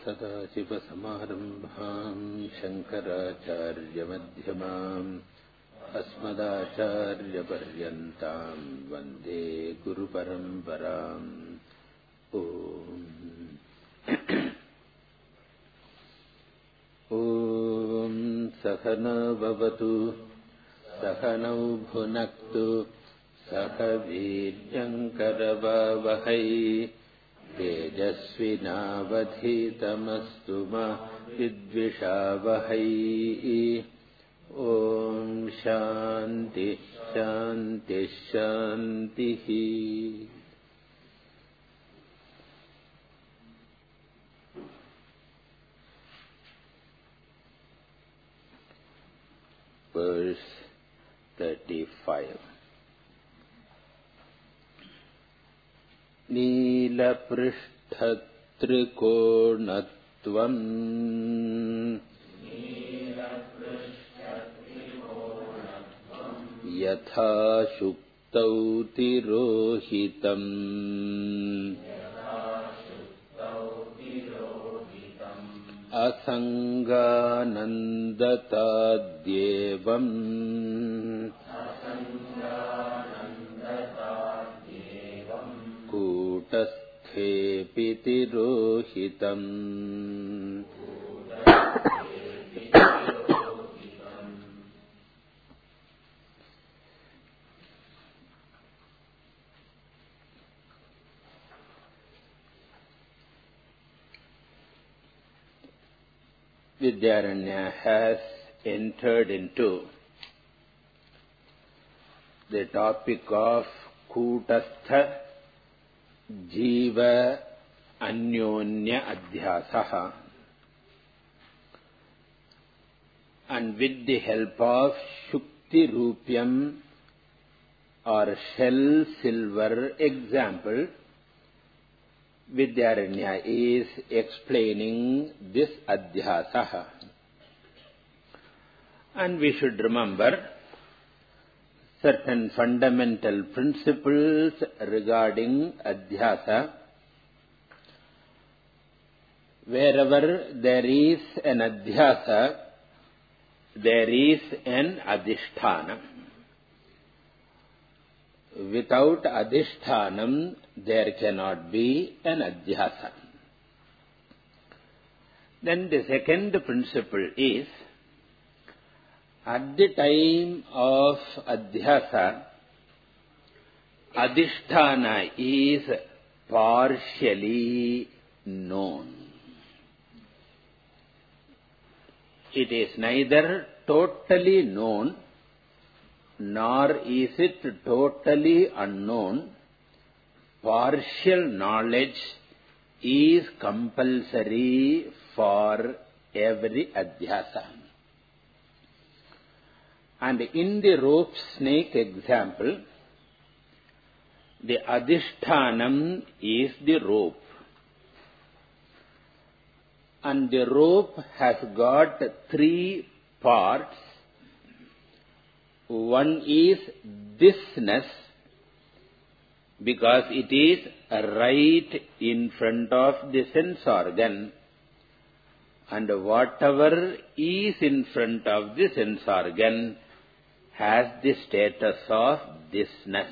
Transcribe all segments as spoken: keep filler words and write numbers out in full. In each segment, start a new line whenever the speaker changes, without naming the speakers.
सदाशिवसमारम्भां शङ्कराचार्यमध्यमाम् अस्मदाचार्यपर्यन्तां वन्दे गुरुपरम्पराम्. ओम् ॐ सहना भवतु सहनौ भुनक्तु सह वीर्यङ्करवावहै तेजस्विनावधीतमस्तु मा विद्विषावहै. ॐ शान्ति शान्ति शान्तिः. Verse thirty-five. नीलपृष्ठत्रिकोणत्वम् यथा शुक्तौ तिरोहितम् असङ्गानन्दताद्येवम् कूटस्थेऽपि तिरोहितम्. Vidyaranya has entered into the topic of Kutastha Jiva Anyonya Adhyasaha, and with the help of Shukti Rupyam or shell silver example, Vidyaranya is explaining this Adhyasaha. And we should remember certain fundamental principles regarding Adhyasa. Wherever there is an Adhyasa, there is an Adhisthana. Without Adhishthanam, there cannot be an Adhyasa. Then the second principle is, at the time of Adhyasa, Adhisthana is partially known. It is neither totally known, nor is it totally unknown. Partial knowledge is compulsory for every Adhyasa. And in the rope snake example, the Adhishthanam is the rope. And the rope has got three parts. One is thisness, because it is right in front of the sense organ, and whatever is in front of the sense organ has the status of thisness.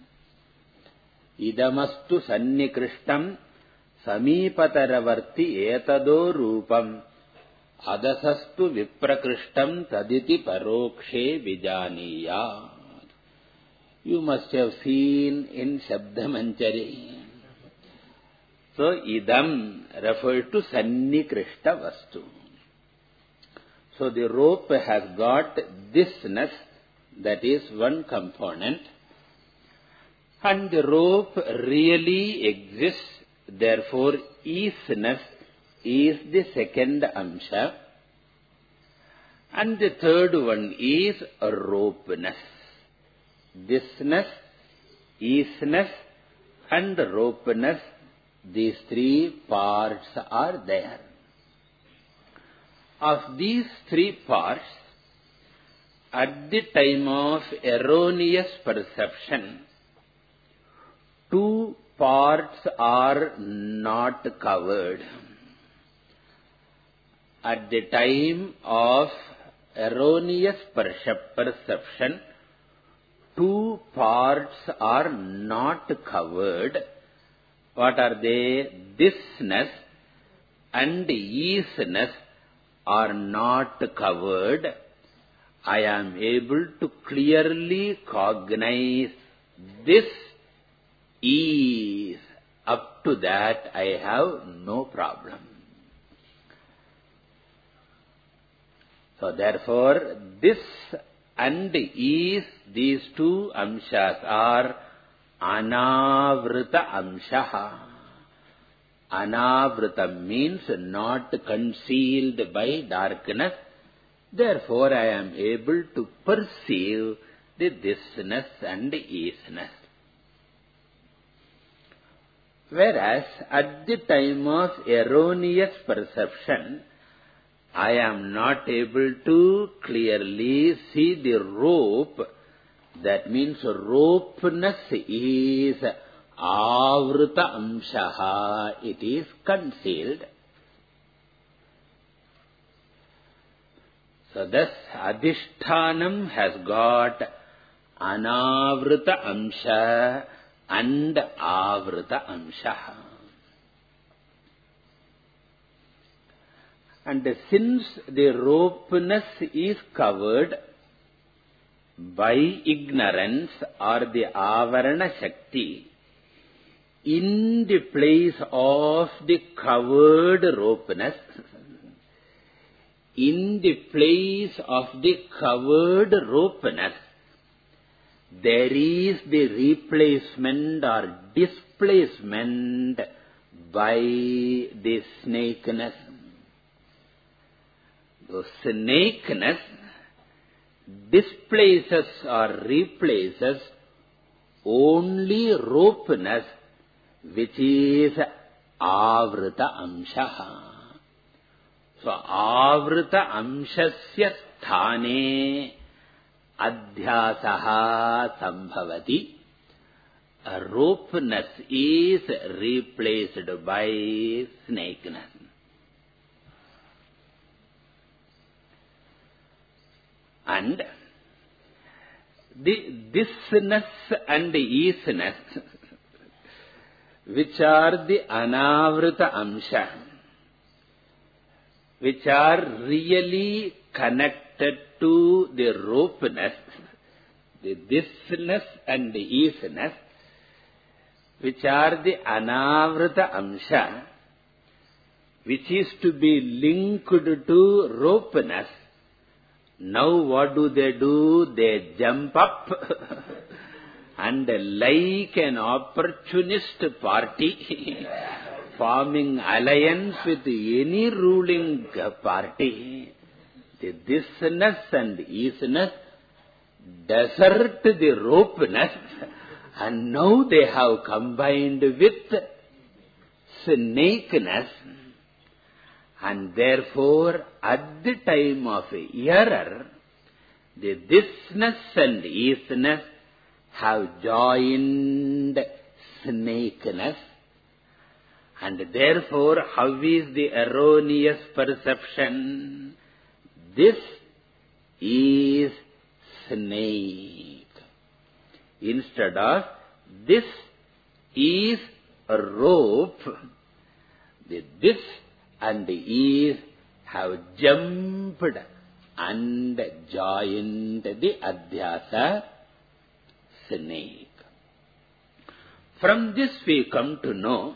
Idamastu sannikrishtam samipataravarti etado rupam adasastu viprakrishtam taditi parokshe vijaniyat. You must have seen in Shabdamanjari. So, idam referred to sannikrishta vastu. So, the rope has got thisness, that is one component. And the rope really exists, therefore, easiness is the second amsha. And the third one is ropeness. Thisness, easiness and ropeness, these three parts are there. Of these three parts, at the time of erroneous perception, two parts are not covered. at the time of erroneous perception, two parts are not covered. What are they? Thisness and easiness are not covered. I am able to clearly cognize this ease. Up to that, I have no problem. So therefore, this and ease, these two amshas are anavrita amshaha. Anavrita means not concealed by darkness. Therefore, I am able to perceive the thisness and easiness. Whereas, at the time of erroneous perception, I am not able to clearly see the rope. That means ropeness is avrita amshaha. It is concealed. So thus, adhishthanam has got anavrita amsha and avrita amshaha. And since the ropeness is covered by ignorance or the avarana shakti, in the place of the covered ropeness, in the place of the covered ropeness, there is the replacement or displacement by the snakeness. So snakeness displaces or replaces only ropeness, which is avrita amshaha. So avrita amshasya sthane adhyasaha sambhavati. A ropeness is replaced by snakeness. And the thisness and easiness, which are the anavrita amsha, which are really connected to the ropeness, the thisness and the easiness, which are the anavrita amsha, which is to be linked to ropeness. Now what do they do? They jump up and like an opportunist party forming alliance with any ruling party. The thisness and easiness desert the ropeness, and now they have combined with snakeness. And therefore, at the time of error, the thisness and easiness have joined snakeness. And therefore, how is the erroneous perception? This is snake. Instead of this is a rope, the this and the ease have jumped and joined the adhyasa snake. From this we come to know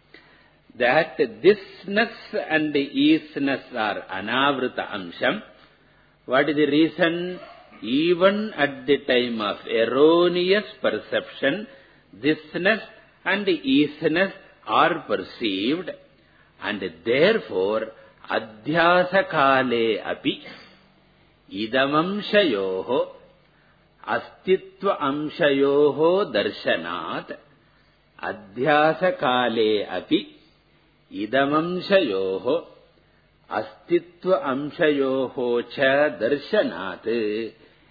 that thisness and easiness are anavrita amsham. What is the reason? Even at the time of erroneous perception, thisness and easiness are perceived. And therefore, adhyasa kale api idamamshayoho astitva amshayoho darshanat adhyasa kale api idamamshayoho astitva amshayoho cha darshanat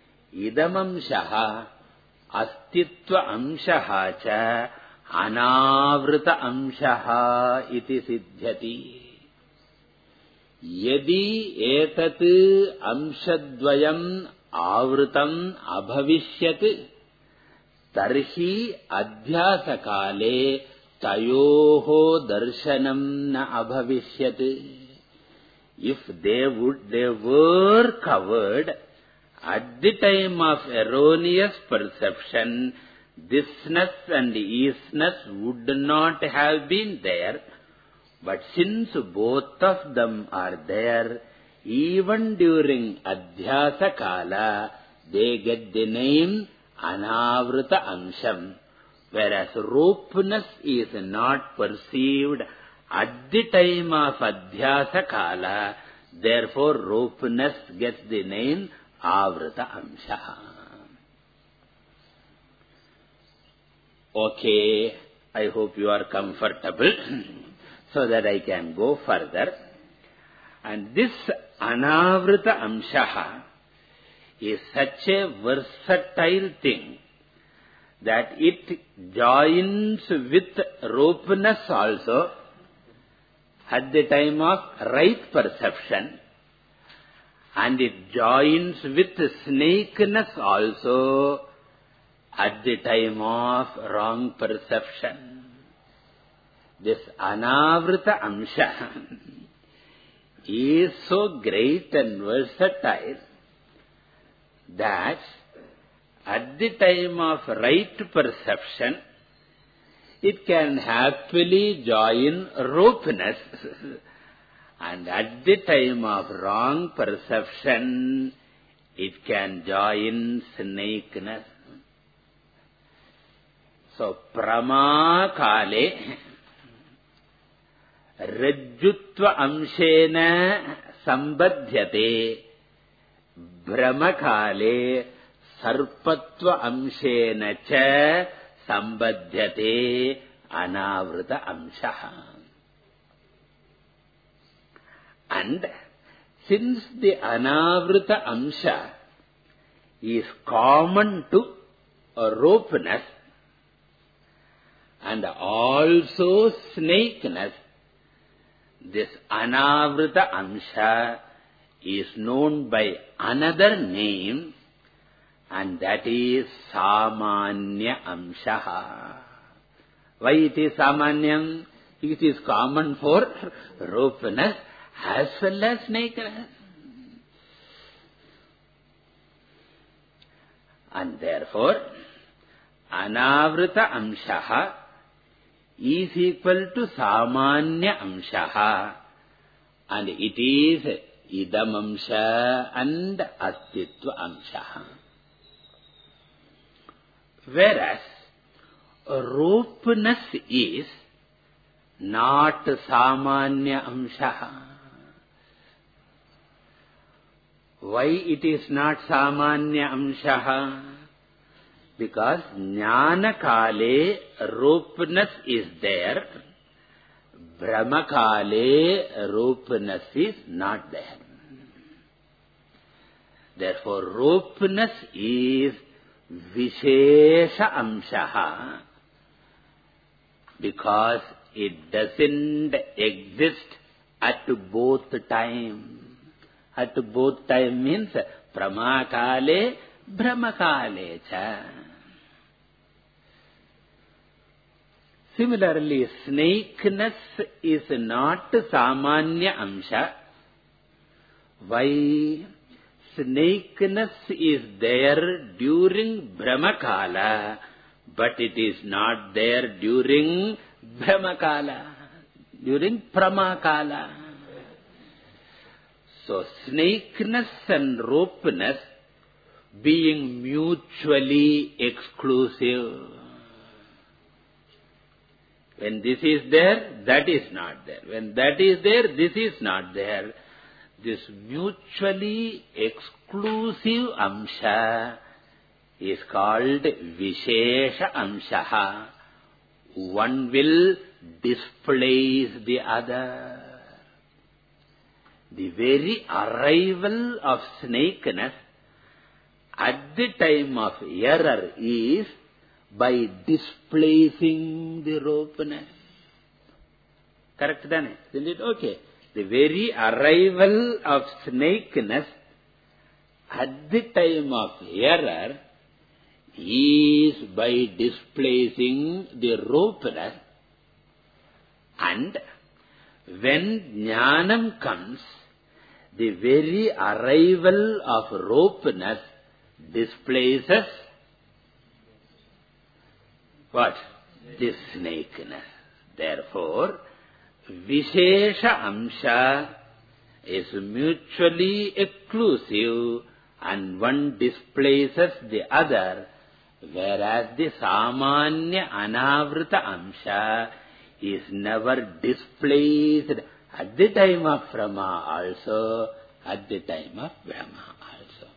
idamamshaha astitva amshaha cha anavrita amshaha iti siddhyati. Yadi etat amshadvayam avrutam abhavishyat tarhi adhyasa kale tayoho darshanam na abhavishyat. If they would, they were covered at the time of erroneous perception, thisness and isness would not have been there. But since both of them are there, even during Adhyasa Kala, they get the name Anavrita Amsham, whereas ropeness is not perceived at the time of Adhyasa Kala, therefore ropeness gets the name Avrita Amsha. Okay, I hope you are comfortable so that I can go further. And this Anavrita Amshaha is such a versatile thing that it joins with ropeness also at the time of right perception, and it joins with snakeness also at the time of wrong perception. This Anavrita Amsha is so great and versatile that at the time of right perception, it can happily join ropeness, and at the time of wrong perception, it can join snakeness. So, Prama Kale Rajjutva Amshena Sambadhyate Brahma Kale Sarpatva Amshena Cha Sambadhyate Anavrita Amshaha. And since the Anavrita Amsha is common to ropeness and also snakeness, this Anavrita Amsha is known by another name, and that is Samanya Amshaha. Why it is Samanyam? It is common for ropeness as well as snakeness. And therefore, Anavrita Amshaha is equal to Samanya Amshaha, and it is Idam Amsha and Astitva Amshaha. Whereas ropeness is not Samanya Amshaha. Why it is not Samanya Amshaha? Because Jnana Kale ropeness is there, Brahma Kale ropeness is not there. Therefore, ropeness is Vishesha Amshaha, because it doesn't exist at both time. At both time means Prama Kale, Brahma Kale cha. Similarly, snakeness is not Samanya Amsha. Why? Snakeness is there during Brahmakala, but it is not there during Brahmakala, during Pramakala. So, snakeness and ropeness being mutually exclusive. When this is there, that is not there. When that is there, this is not there. This mutually exclusive Amsha is called Vishesha Amshaha. One will displace the other. The very arrival of snakeness at the time of error is by displacing the ropeness. Correct, then? Isn't it? Okay. the very arrival of snakeness at the time of error is by displacing the ropeness, and when jnanam comes, the very arrival of ropeness displaces what? The snakeness. Therefore, Vishesha Amsha is mutually exclusive and one displaces the other, whereas the Samanya Anavrita Amsha is never displaced at the time of Brahma also, at the time of Brahma also.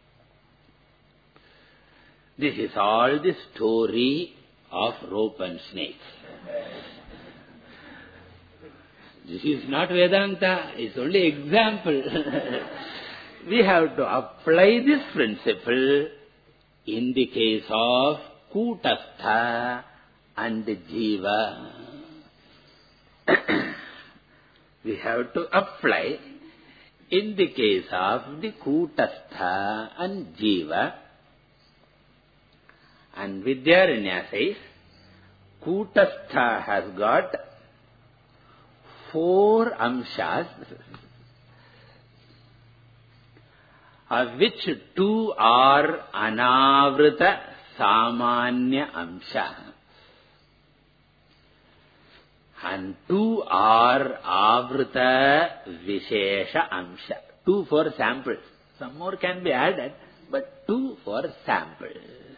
This is all the story of rope and snake. This is not Vedanta, it's only example. We have to apply this principle in the case of Kutastha and Jiva. We have to apply in the case of the Kutastha and Jiva. And Vidyaranya says, Kutastha has got four amshas, of which two are Anavrita Samanya Amsha, and two are Avrita Vishesha Amsha. Two for samples. Some more can be added, but two for samples.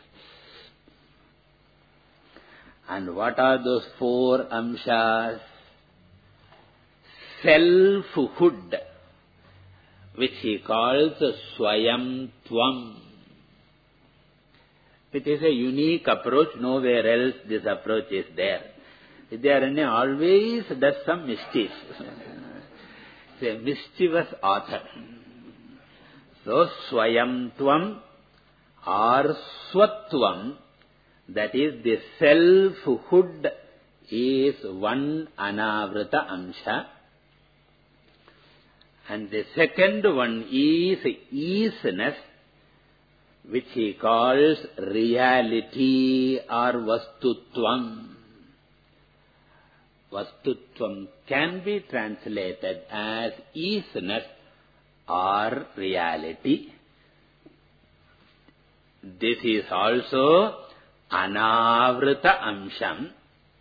And what are those four amshas? Selfhood, which he calls Swayam Tvam. It is a unique approach, nowhere else this approach is there. Vidyaranya always does some mischief. He is a mischievous author. So, Swayam Tvam or Swatvam, that is the selfhood, is one Anavrita Amsha. And the second one is easiness, which he calls reality or Vastutvam. Vastutvam can be translated as easiness or reality. This is also Anavrita Amsham.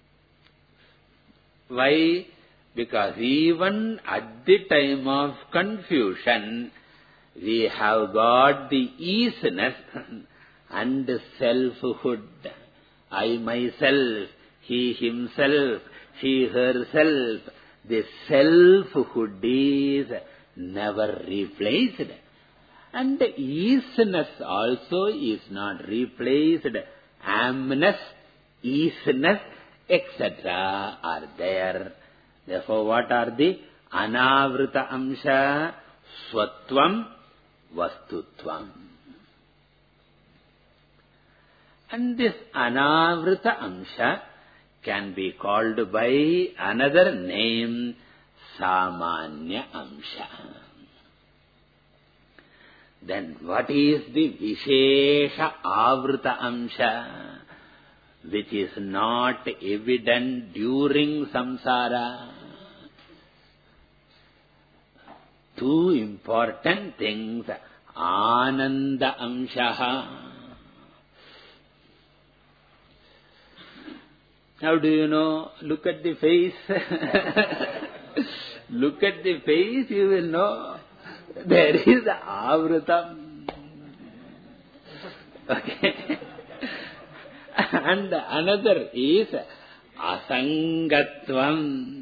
Why? Because even at the time of confusion, we have got the easiness and selfhood. I myself, he himself, she herself. The selfhood is never replaced. And the easiness also is not replaced. Amness, easiness, et cetera are there. Therefore, what are the Anavrita Amsha? Swatvam, Vastutvam. And this Anavrita Amsha can be called by another name, Samanya Amsha. Then what is the Vishesha Avrita Amsha, which is not evident during samsara? Two important things, Ananda Amshaha. How do you know? Look at the face. Look at the face, you will know. There is Avrutam. Okay. And another is Asangatvam.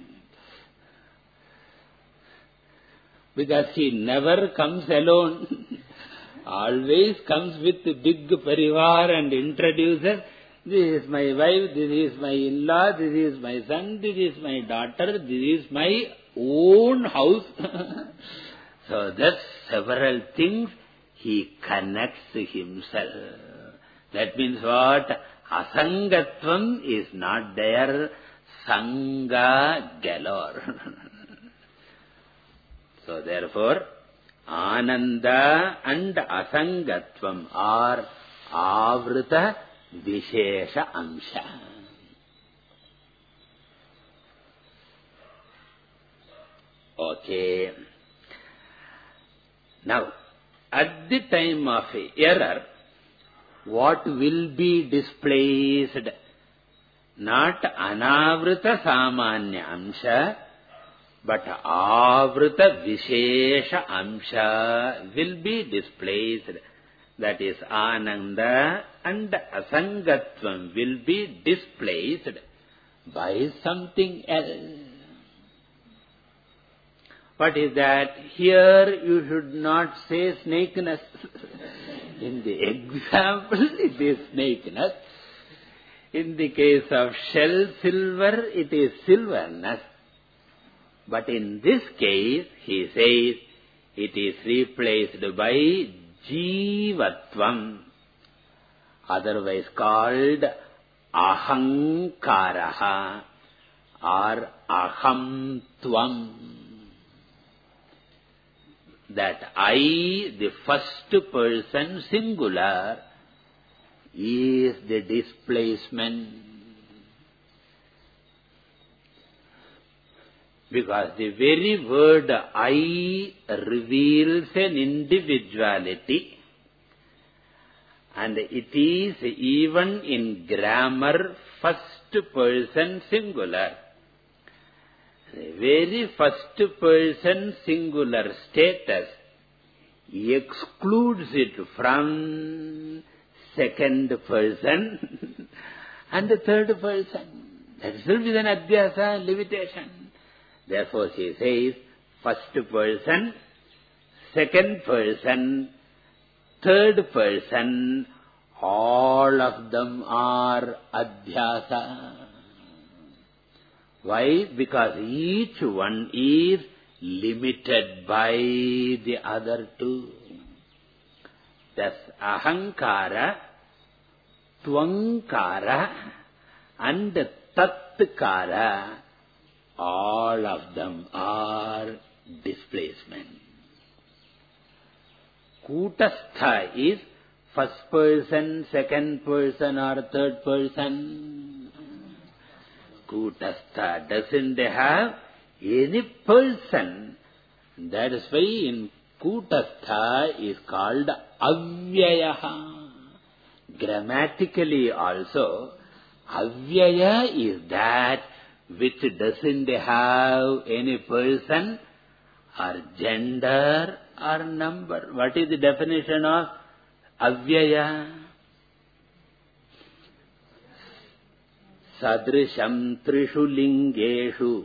Because he never comes alone. Always comes with a big parivar and introduces, this is my wife, this is my in-law, this is my son, this is my daughter, this is my own house. So thus several things he connects himself. That means what? Asangatvam is not there, Sangha galore. So therefore, Ananda and Asangatvam are Avrita Vishesha Amsha. Okay. Now, at the time of error, what will be displaced? Not Anavrita Samanya Amsha, but Avrita Vishesha Amsha will be displaced. That is, Ananda and Asangatvam will be displaced by something else. What is that? Here you should not say snakeness. In the example, it is snakeness. In the case of shell silver, it is silverness. But in this case, he says, it is replaced by Jivatvam, otherwise called Ahankaraha or Ahamtvam. That I, the first person singular, is the displacement. Because the very word I reveals an individuality, and it is even in grammar first person singular. The very first person singular status excludes it from second person and the third person. That itself is an adhyasa, limitation. Therefore, she says, first person, second person, third person, all of them are adhyasa. Why? Because each one is limited by the other two. Thus, Ahankara, Twankara and Tatkara, all of them are displacement. Kutastha is first person, second person or third person. Kutastha doesn't have any person. That is why in Kutastha is called Avyayaha. Grammatically also, Avyaya is that which doesn't have any person or gender or number. What is the definition of Avyaya? Sadrisham trishu lingeshu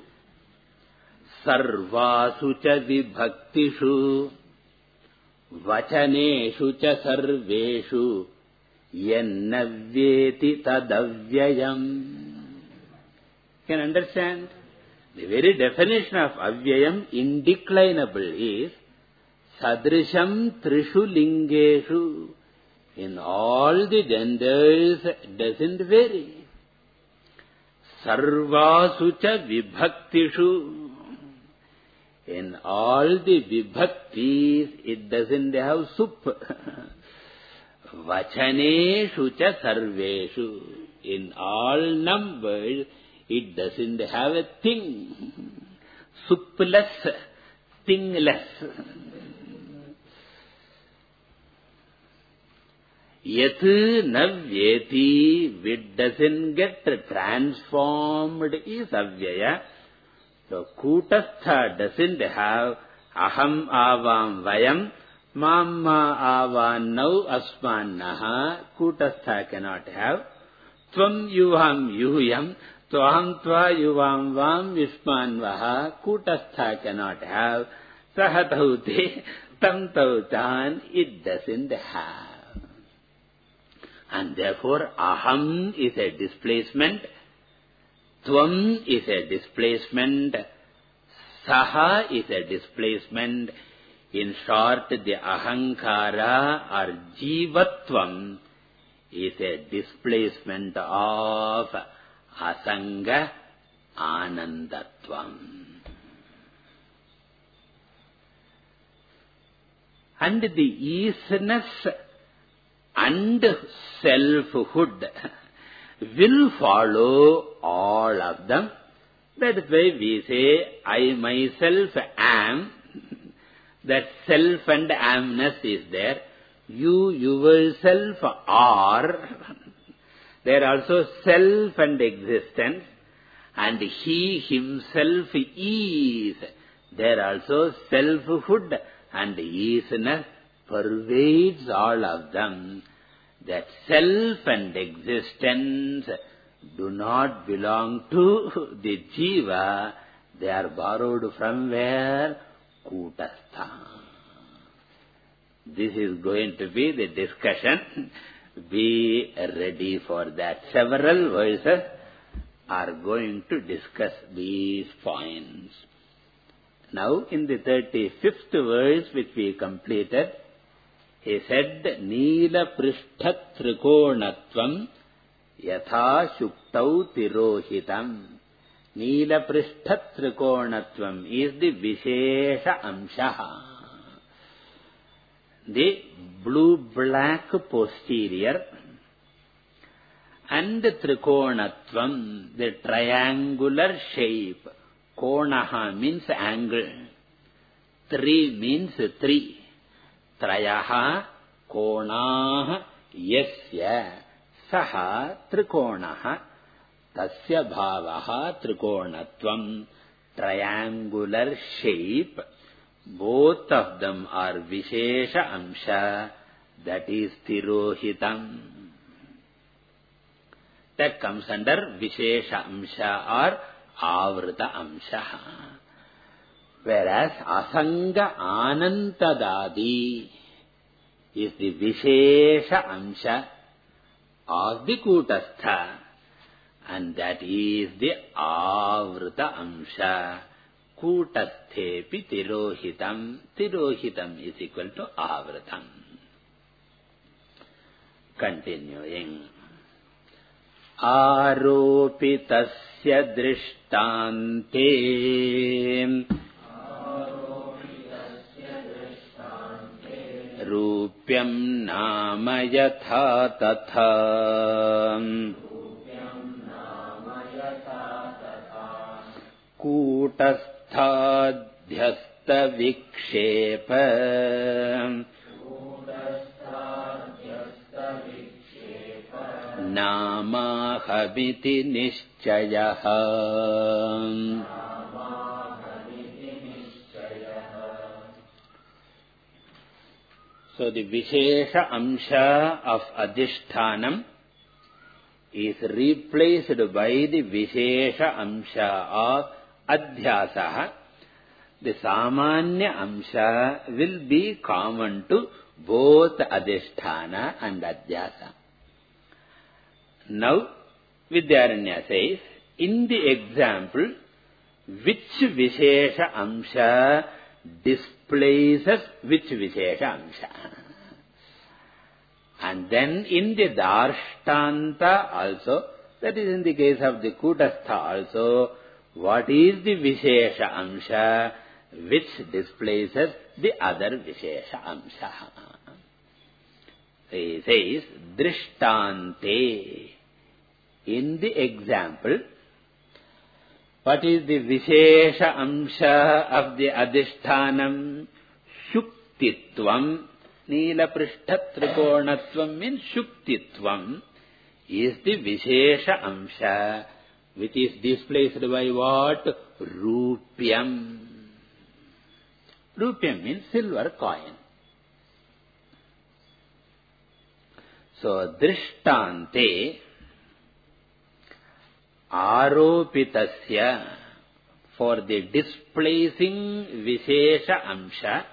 sarvasu cha vibhaktishu vachaneshu cha sarveshu yannavyeti tadavyayam. Can understand? The very definition of avyayam, indeclinable, is sadrisham trishu lingeshu. In all the genders, doesn't vary. Sarvasu cha vibhaktishu. In all the vibhaktis, it doesn't have sup. Vachaneshu cha sarveshu. In all numbers, it doesn't have a thing. Supless, thingless. Yat navyeti, which doesn't get transformed, is avyaya. So, Kutastha doesn't have aham avam vayam, mamma avan nau asmannaha. Kutastha cannot have. Tvam yuham yuhyam, tvaham tva yuvam vam visman vaha. Kutastha cannot have. Sahatauti, tam tautan, it doesn't have. And therefore, aham is a displacement, tvam is a displacement, saha is a displacement. In short, the ahankara or jivatvam is a displacement of asanga anandatvam. and the easiness and selfhood will follow all of them. That is why we say, I myself am. That self and amness is there. You yourself are. There also self and existence. And he himself is. There also selfhood and easiness pervades all of them. That self and existence do not belong to the jiva. They are borrowed from where? Kutastha. This is going to be the discussion. Be ready for that. Several verses are going to discuss these points. Now, in the thirty-fifth verse which we completed, he said, Neela Prishtha Trikonatvam Yatha Shuktau Tirohitam. Neela Prishtha Trikonatvam is the Vishesha Amshaha. The blue-black posterior and Trikonatvam, the triangular shape. Konaha means angle. Tri means three. Trayaha konaha yasya saha trikonaha tasya bhavaha trikonatvam. Triangular shape. Both of them are Vishesha Amsha, that is Tirohitam. That comes under Vishesha Amsha or Avrita Amsha. Whereas Asanga Anantadadi is the Vishesha Amsha of the Kutastha, and that is the Avrita Amsha. Kutastepi Tirohitam. Tirohitam is equal to Avritam. Continuing. Aropitasya drishtante Rupyam nama yatha tatha Kutastha dhyasta vikshepa Nama habiti nishchayaha. So the Vishesha Amsha of Adhishthanam is replaced by the Vishesha Amsha of Adhyasaha. The Samanya Amsha will be common to both Adhisthana and Adhyasa. Now, Vidyaranya says, in the example, which Vishesha Amsha displaces which Vishesha Amsha? And then in the Darshtanta also, that is in the case of the Kutastha also, what is the Vishesha Amsha which displaces the other Vishesha Amsha? He says, Drishtante. In the example, what is the Vishesha Amsha of the Adhishthanam? Shuktitvam. Neela Prishtha Trikonatvam means Shuktitvam is the Vishesha Amsha which is displaced by what? Rupyam. Rupyam means silver coin. So, Drishtante Aropitasya, for the displacing Vishesha Amsha,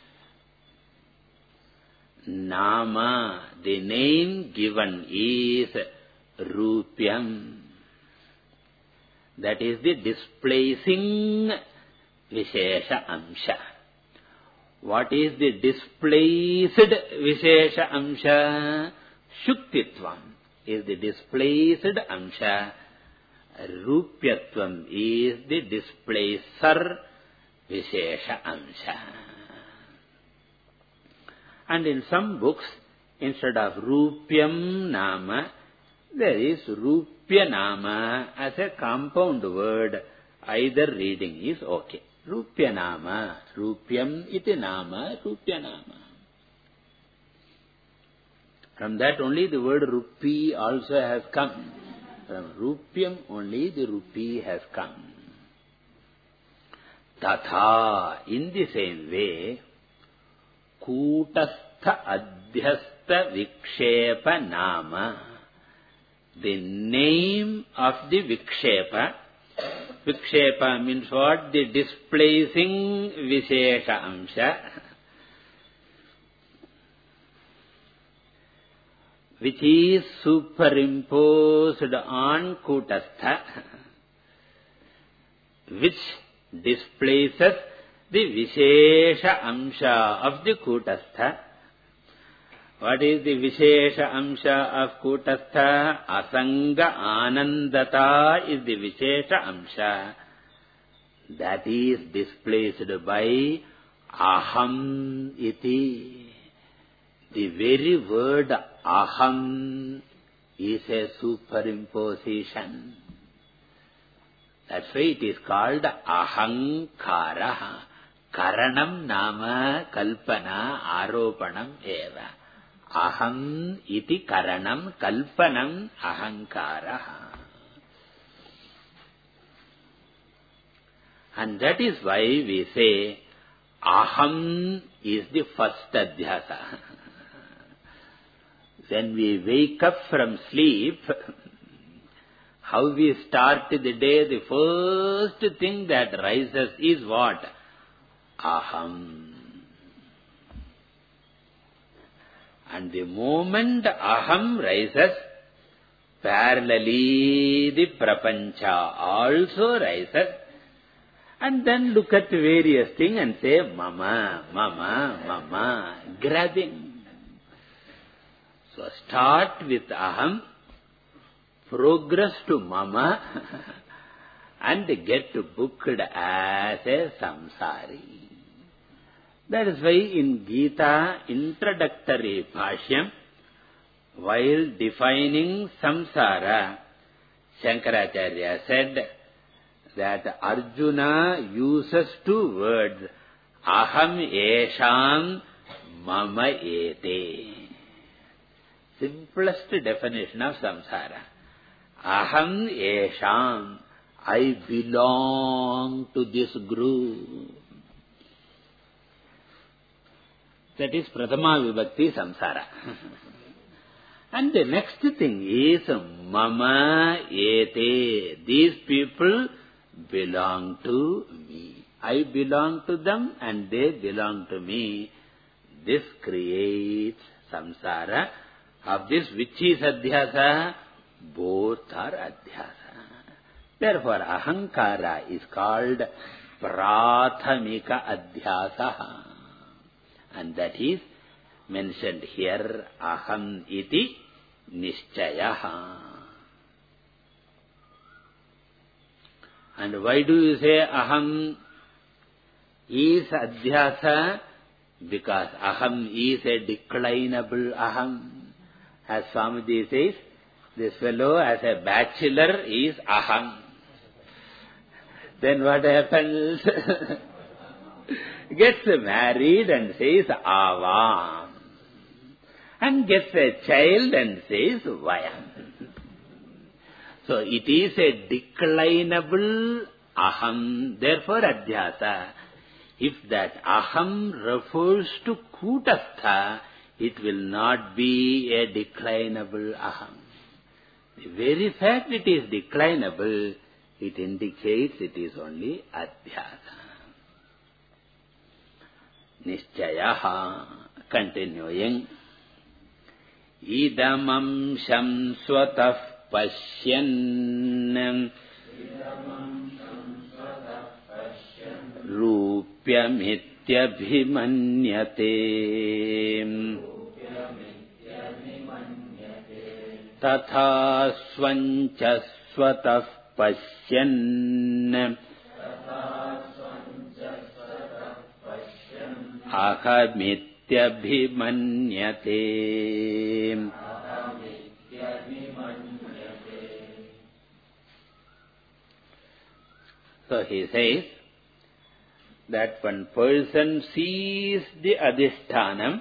Nama, the name given is Rupyam. That is the displacing Vishesha Amsha. What is the displaced Vishesha Amsha? Shuktitvam is the displaced Amsha. Rupyatvam is the displacer Vishesha Amsha. And in some books, instead of Rupyam Nama, there is Rupya Nama as a compound word. Either reading is okay. Rupya Nama, Rupyam iti Nama, Rupya Nama. From that only the word Rupi also has come. From Rupyam only the Rupi has come. Tatha, in the same way, Kutastha Adhyastha Vikshepa Nama, the name of the Vikshepa. Vikshepa means what? The displacing Vishesha Amsha, which is superimposed on Kutastha, which displaces the Vishesha Amsha of the Kutastha. What is the Vishesha Amsha of Kutastha? Asanga Anandata is the Vishesha Amsha. That is displaced by Aham iti. The very word Aham is a superimposition. That's why it is called Ahankara. Karanam nama kalpana aropanam eva. Aham iti karanam kalpanam ahankara. And that is why we say Aham is the first adhyasa. When we wake up from sleep, how we start the day, the first thing that rises is what? Aham. And the moment Aham rises, parallelly the Prapancha also rises. And then look at various things and say, Mama, Mama, Mama, grabbing. So start with Aham, progress to Mama, and get booked as a samsari. That is why in Gita introductory bhashyam, while defining samsara, Shankaracharya said that Arjuna uses two words, Aham esham mama ete. Simplest definition of samsara. Aham esham, I belong to this group. That is Prathama Vibhakti samsara. And the next thing is Mama ete. These people belong to me. I belong to them and they belong to me. This creates samsara. Of this, which is adhyasa? Both are adhyasa. Therefore, ahankara is called prathamika adhyasa. And that is mentioned here, aham iti nishchayaha. And why do you say aham is adhyasa? Because aham is a declinable aham. As Swamiji says, this fellow as a bachelor is aham. Then what happens? Gets married and says avam. And gets a child and says vayam. So it is a declinable aham, therefore adhyasa. If that aham refers to Kutastha, it will not be a declinable aham. The very fact it is declinable, it indicates it is only adhyasa. Nishchayaha, continuing. Idamam sham swatah pashyan rupyamithyabhimanyate tatha svancha swatah pashyan ahamithyabhimanyate ityabhimanyate. So he says that one person sees the adhishthanam,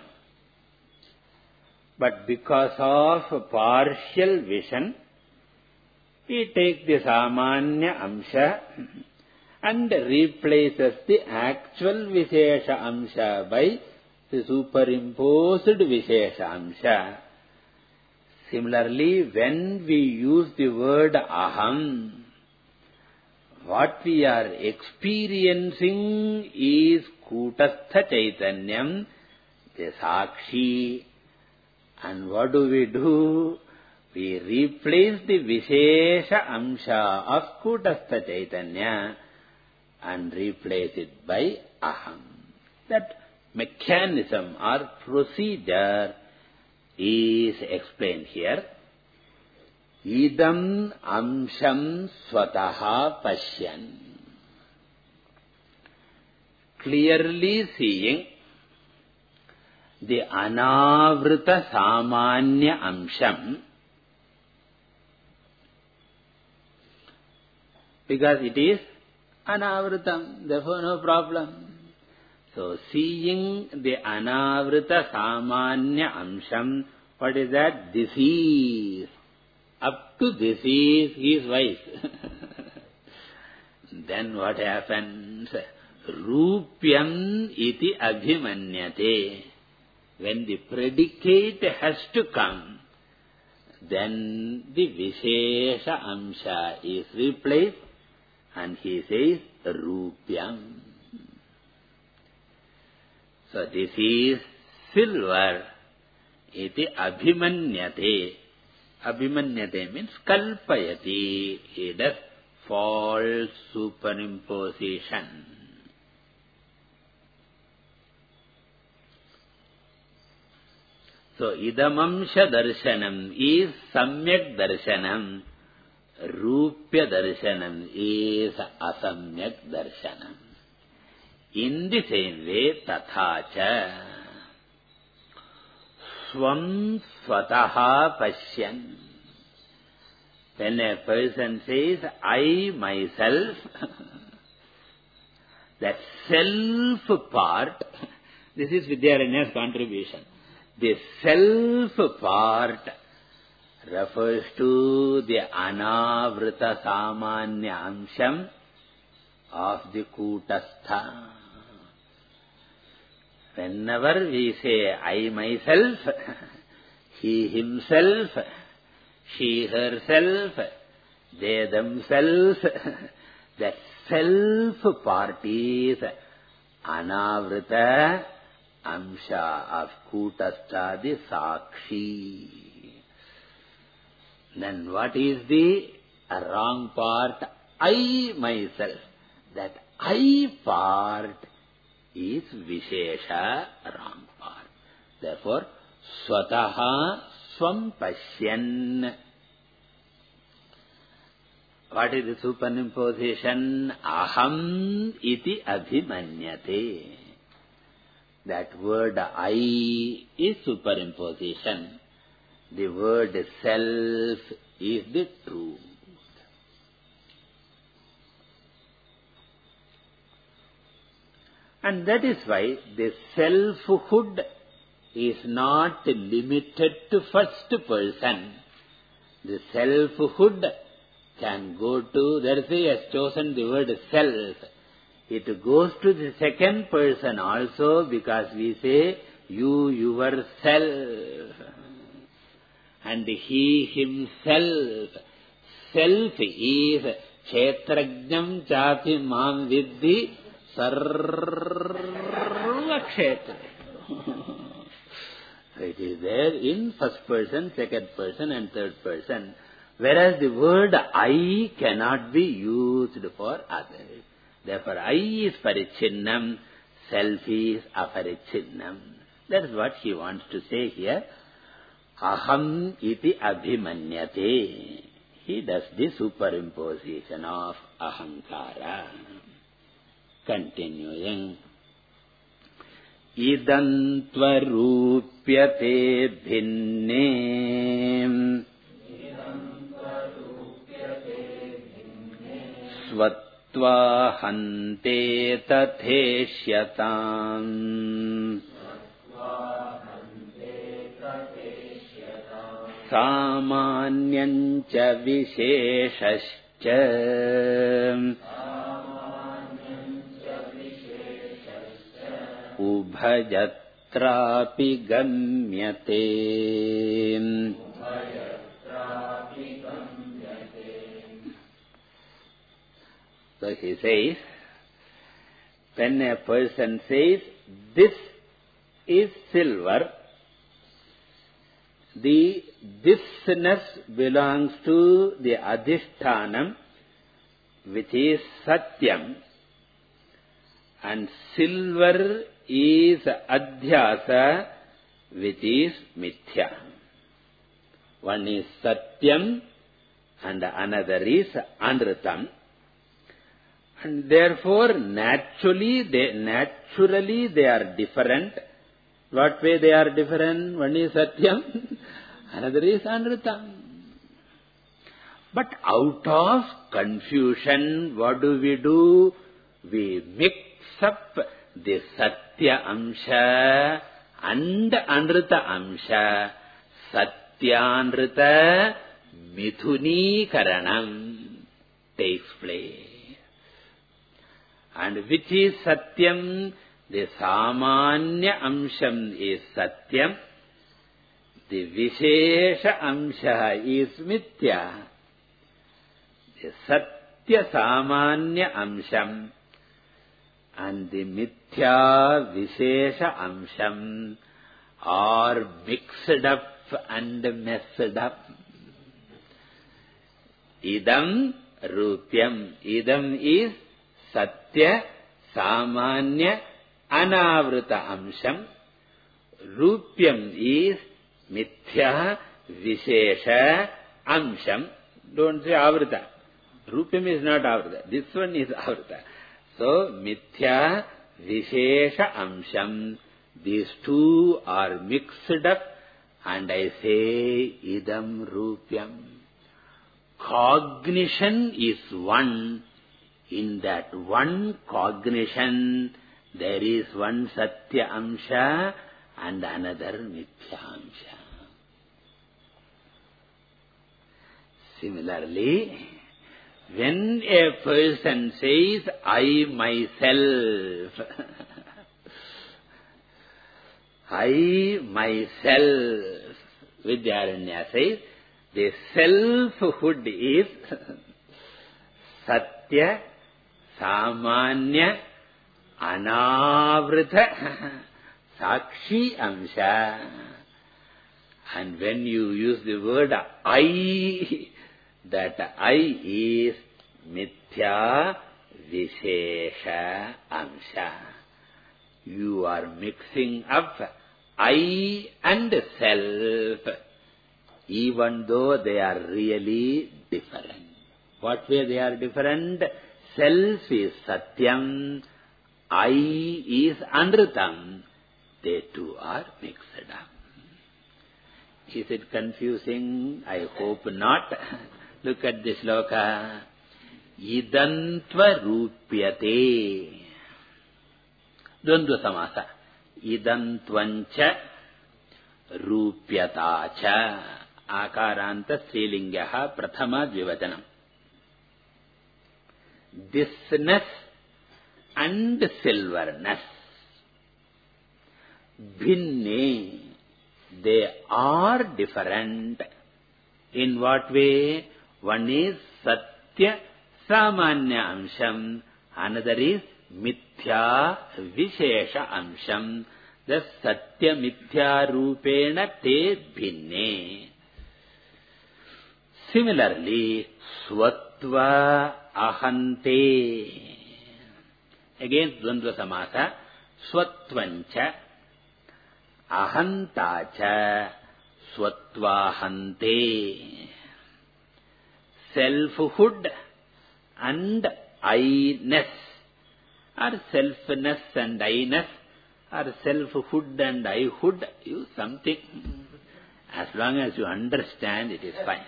but because of partial vision, he takes the samanya amsha and replaces the actual vishesha amsha by the superimposed vishesha amsha. Similarly, when we use the word aham, what we are experiencing is Kutastha Chaitanyam, the Sakshi. And what do we do? We replace the Vishesha Amsha of Kutastha Chaitanya and replace it by Aham. That mechanism or procedure is explained here. Idam amsham swataha pashyan. Clearly seeing the anavrita samanya amsham, because it is anavritam, therefore no problem. So seeing the anavrita samanya amsham, what is that? This is. Up to this is his wife. Then what happens? Rupyam iti abhimanyate. When the predicate has to come, then the Vishesha Amsha is replaced and he says Rupyam. So this is silver. Iti abhimanyate. Abhimanyate means kalpayati. He does false superimposition. So idamamsha darshanam is samyak darshanam. Rupya darshanam is asamyak darshanam. In the same way, tathacha swam swataha pashyan. When a person says, I myself, that self part, this is Vidyaranya's contribution. The self part refers to the anavrita samanya amsham of the Kutastha. Whenever we say, I myself, he himself, she herself, they themselves, that self part is anavrita amsha of Kutastha, the Sakshi. Then what is the wrong part? I myself. That I part is Vishesha, wrong part. Therefore, swataha swam pashyan. What is the superimposition? Aham iti abhimanyate. That word I is superimposition. The word self is the truth. And that is why the selfhood is not limited to first person. The selfhood can go to, therefore he has chosen the word self. It goes to the second person also, because we say, you yourself. And he himself. Self is kshetrajnam chapi mam vidhi sarva kshetra. So it is there in first person, second person and third person. Whereas the word I cannot be used for others. Therefore I is parichinnam, self is aparichinnam. That is what he wants to say here. Aham iti abhimanyate. He does the superimposition of ahankara. Continuing. idantva rupyate bhinne svatva hante tatheshyatam samanyancha visheshascha ubhajatrapi gamyate. So he says, when a person says, this is silver, the thisness belongs to the adhishthanam, which is satyam, and silver is adhyasa, which is mithya. One is satyam and another is anritam. And therefore, naturally they, naturally they are different. What way they are different? One is satyam, another is anritam. But out of confusion, what do we do? We mix up the satya amsha and anrita amsha. Satyanrita mithuni karanam takes place. And which is satyam? The samanya amsham is satyam. The vishesha amsha is mithya. The satya samanya amsham and the mithya vishesha amsham are mixed up and messed up. Idam rupyam. Idam is satya samanya anavrita amsham. Rupyam is mithya vishesha amsham. Don't say avrita. Rupyam is not avrita. This one is avrita. So, mithya vishesha amsham. These two are mixed up and I say idam rupyam. Cognition is one. In that one cognition, there is one satya amsha and another mithya amsha. Similarly, when a person says, I myself, I myself, Vidyaranya says, the selfhood is satya, samanya, anavrita, sakshi amsha. And when you use the word I, that I is mithya vishesha amsha. You are mixing up I and self, even though they are really different. What way they are different? Self is satyam, I is anritam. They two are mixed up. Is it confusing? I hope not. Look at this shloka. Idantva rupyate. Dvandva samasa. Idantvancha rupyatacha. Akaranta strilingaha prathama dvivajanam. Thisness and silverness. Bhinne. They are different. In what way? One is satya samanya amsham. Another is mithya vishesha amsham. The satya mithya rupena te bhinne. Similarly, svatva ahante. Again, dvandva samasa. Svatvancha ahantacha svatvahante. Selfhood and I-ness, or selfness and I-ness or selfhood and I-hood, you something. As long as you understand, it is fine.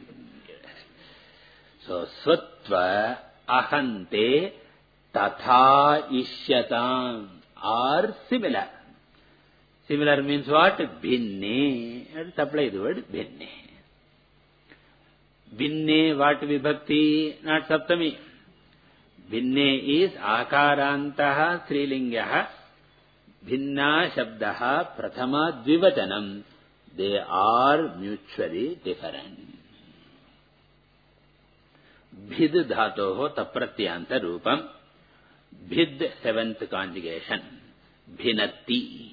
So, Svatva ahante tatha ishyatam are similar. Similar means what? Bhinne. Let's apply the word bhinne. Bhinne, what vibhakti? Not saptami. Bhinne is akarantaha strilingaha. Bhinna shabdaha prathama dvivatanam. They are mutually different. Bhid dhatoho tapratyanta rupam. Bhid, seventh conjugation. Bhinati.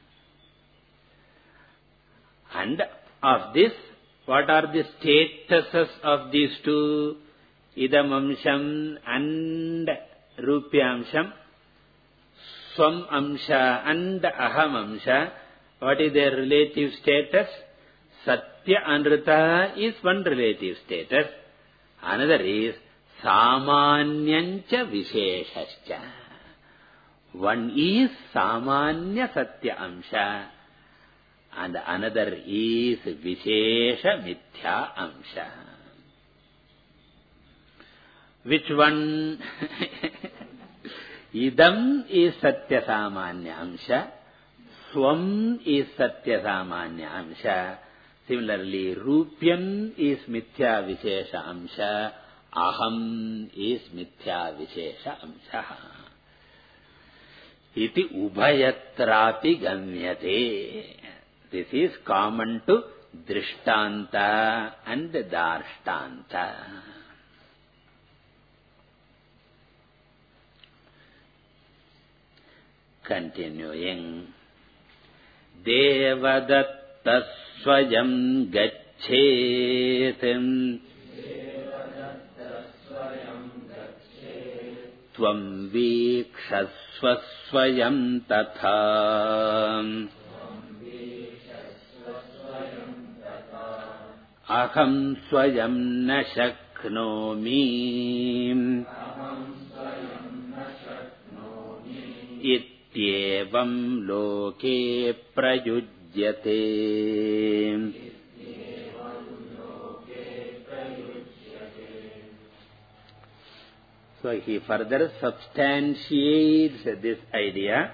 And of this, what are the statuses of these two? Idamamsham and Rupyamsham. Swam amsha and ahamamsha. What is their relative status? Satya Anrita is one relative status. Another is Samanyancha Visheshascha. One is Samanya Satya Amsha and another is Vishesha Mithya Amsha. Which one? Idam is Satya Samanya Amsha. Swam is Satya Samanya Amsha. Similarly, Rupyam is Mithya Vishesha Amsha. Aham is Mithya Vishesha Amsha. Iti Ubhayatrapi Gamyate. This is common to Drishtanta and Darshtanta. Continuing. Devadatta swayam gacchetam tvam vikshasva swayam tatha aham swayam na shaknomi Ityevam loke prayujyate. So he further substantiates this idea.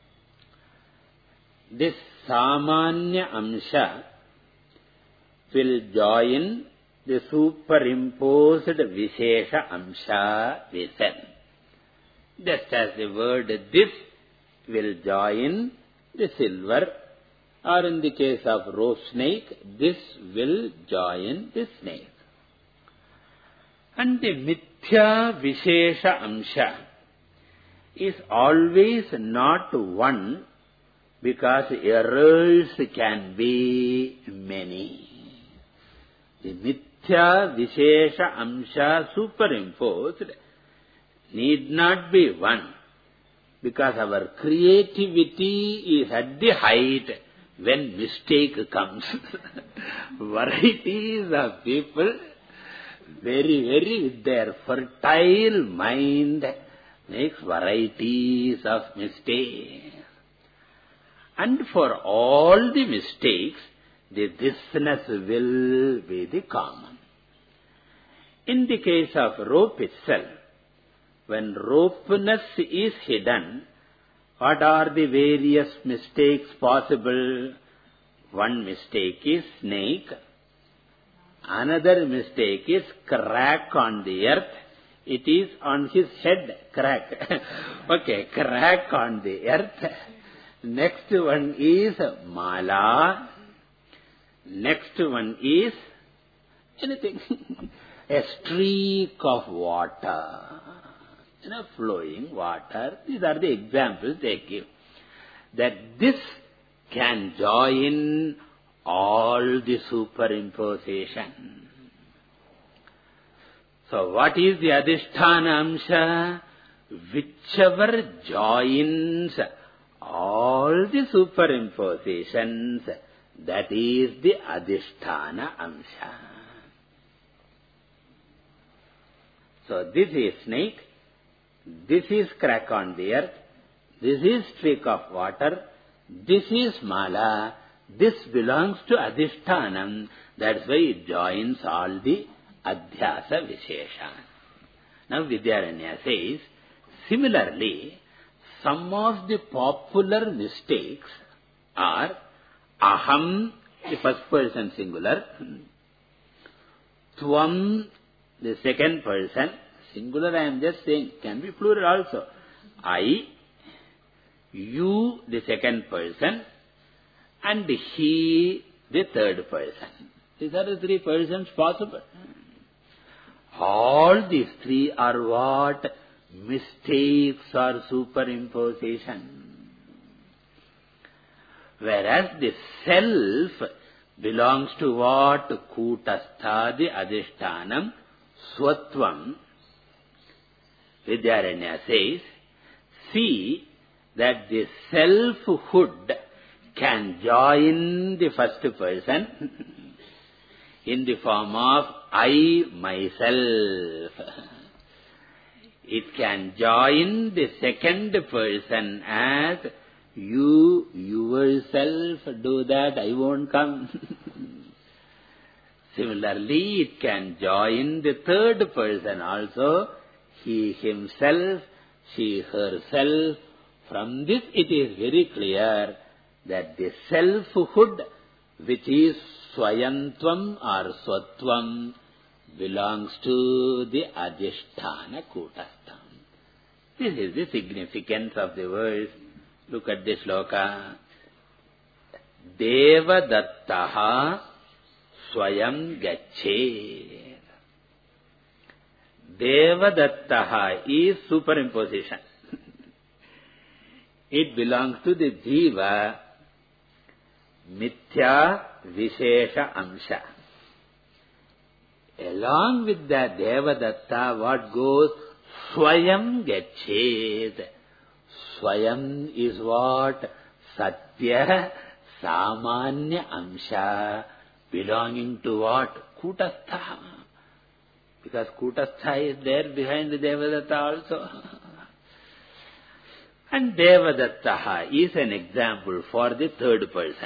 This Samanya Amsha will join the superimposed Vishesha Amsha within. Just as the word this will join the silver, or in the case of rose snake, this will join the snake. And the Mithya Vishesha Amsha is always not one, because errors can be many. The Mithya Vishesha Amsha superimposed need not be one, because our creativity is at the height when mistake comes. Varieties of people, very, very with their fertile mind, makes varieties of mistakes. And for all the mistakes, the thisness will be the common. In the case of rope itself, when ropeness is hidden, what are the various mistakes possible? One mistake is snake. Another mistake is crack on the earth. It is on his head, crack. Okay, crack on the earth. Next one is mala. Next one is anything. A streak of water. You know, flowing water. These are the examples they give. That this can join all the superimposition. So what is the Adhisthana Amsha? Whichever joins all the superimpositions, that is the Adhisthana Amsha. So this is snake. This is crack on the earth. this is streak of water, this is mala, this belongs to adhishtanam. That's why it joins all the adhyasa vishesha. Now Vidyaranya says, similarly, some of the popular mistakes are aham, the first person singular, tvam, the second person, singular I am just saying, can be plural also, I, you, the second person, and he, the third person. These are the three persons possible. All these three are what? Mistakes or superimposition. Whereas the self belongs to what? Kutastha, the adhishtanam, swatvam. Vidyaranya says, see that the selfhood can join the first person in the form of I, myself. It can join the second person as you, yourself, do that, I won't come. Similarly, it can join the third person also, he, himself, she, herself. From this it is very clear that the selfhood, which is swayantvam or swatvam, belongs to the adhisthana kutastham. This is the significance of the verse. Look at this sloka. Devadattaha swayam gachet. Devadattaha is superimposition. It belongs to the jiva, mithya vishesha amsha. Along with that Devadatta, what goes? Swayam gachet. Swayam is what? Satya samanya amsha. Belonging to what? Kutastha. Because Kutastha is there behind the Devadatta also. And Devadattaha is an example for the third person.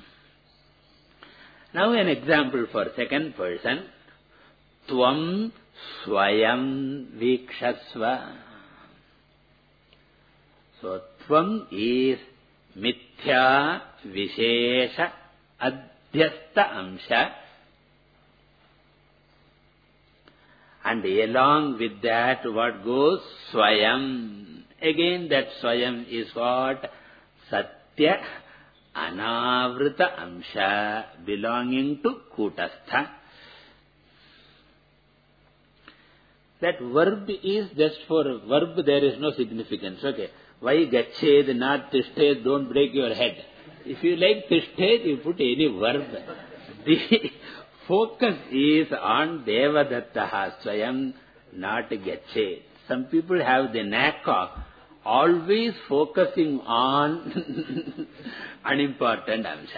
Now an example for second person. Tvam swayam vikshasva. So tvam is mithya vishesha adhyasta amsha. And along with that what goes? Swayam. Again that swayam is what? Satya anavrita amsha, belonging to kutastha. That verb is just for verb, there is no significance. Okay. Why gached, not tishthed, don't break your head. If you like tishthed, you put any verb. The focus is on Devadattaha swayam, not gached. Some people have the knack of always focusing on unimportant amsha.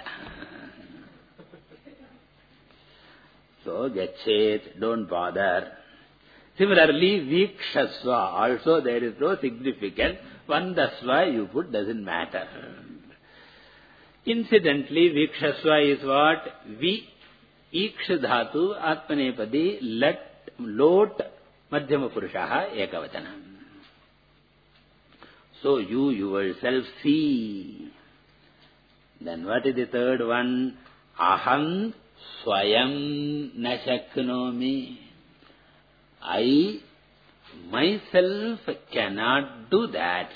So, gachet, don't bother. Similarly, vikshasva, also there is no significance. One dasva you put, doesn't matter. Incidentally, vikshasva is what? Vi, iksha dhatu, atmanepadi, lat, lot, madhyama purushaha, ekavatanam. So you yourself see. Then what is the third one? Aham swayam na shaknomi. I myself cannot do that.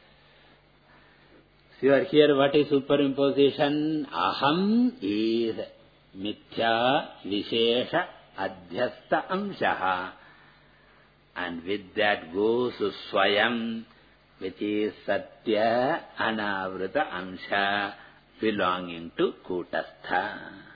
So you are here, what is superimposition? Aham is mithya vishesha adhyasta amshaha. And with that goes swayam, which is satya anavrita amsha, belonging to kutastha.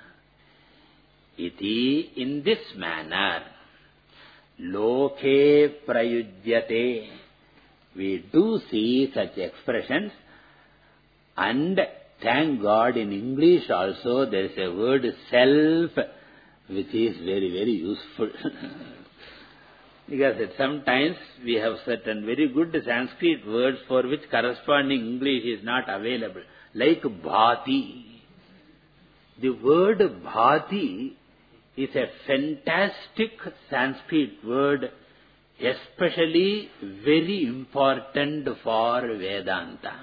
Iti, in this manner, loke prayujyate, we do see such expressions, and thank God in English also there is a word self, which is very, very useful. Because sometimes we have certain very good Sanskrit words for which corresponding English is not available, like bhati. The word bhati is a fantastic Sanskrit word, especially very important for Vedanta.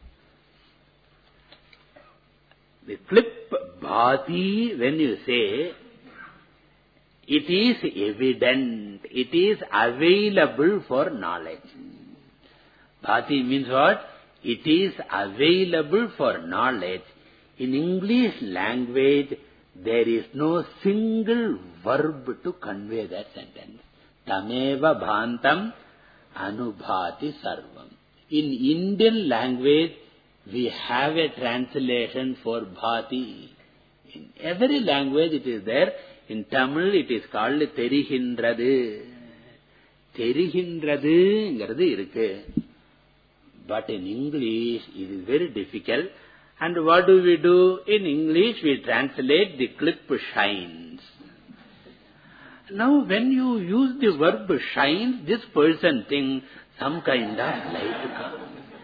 The clip bhati, when you say, it is evident, it is available for knowledge. Bhati means what? It is available for knowledge. In English language, there is no single verb to convey that sentence. Tameva bhantam anubhati sarvam. In Indian language, we have a translation for bhati. In every language it is there. In Tamil it is called Terihindradu. Terihindradu engiradhu irukku. But in English it is very difficult. And what do we do? In English we translate the clip shines. Now when you use the verb shines, this person thinks some kind of light comes.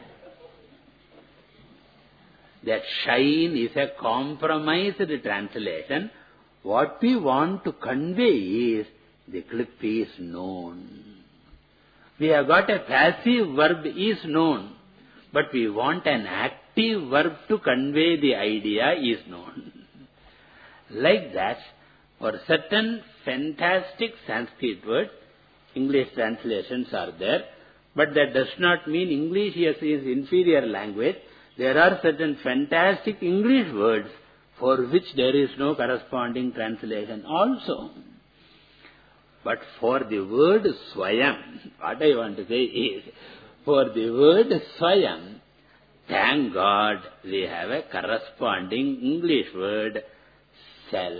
That shine is a compromised translation. What we want to convey is the clip is known. We have got a passive verb is known, but we want an active verb to convey the idea is known. Like that, for certain fantastic Sanskrit words, English translations are there, but that does not mean English is inferior language. There are certain fantastic English words for which there is no corresponding translation also. But for the word swayam, what I want to say is, for the word swayam, thank God we have a corresponding English word, self.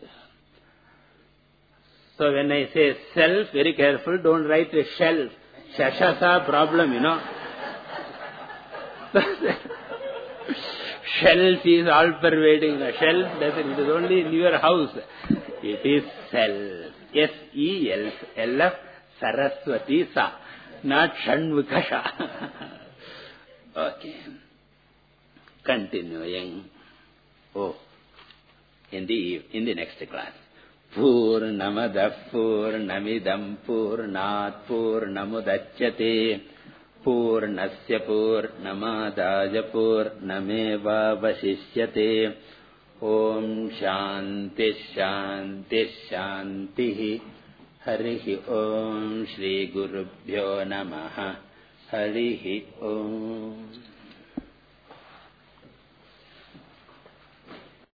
So when I say self, very careful, don't write a shelf. Shashasa problem, you know. Shelf is all pervading. The shelf doesn't, it is only in your house. It is self. S E L L F Saraswati Sa. Not Shanmukha. Okay. Continuing. Oh, in the, in the next class. Purnamadav Purnamidam Purnat Purnamudachyate Purnasya Purnamadaya Purnameva Vasishyate. Om Shanti Shanti Shanti. Harihi Om Shri Gurubhyo Namaha. Harihi Om.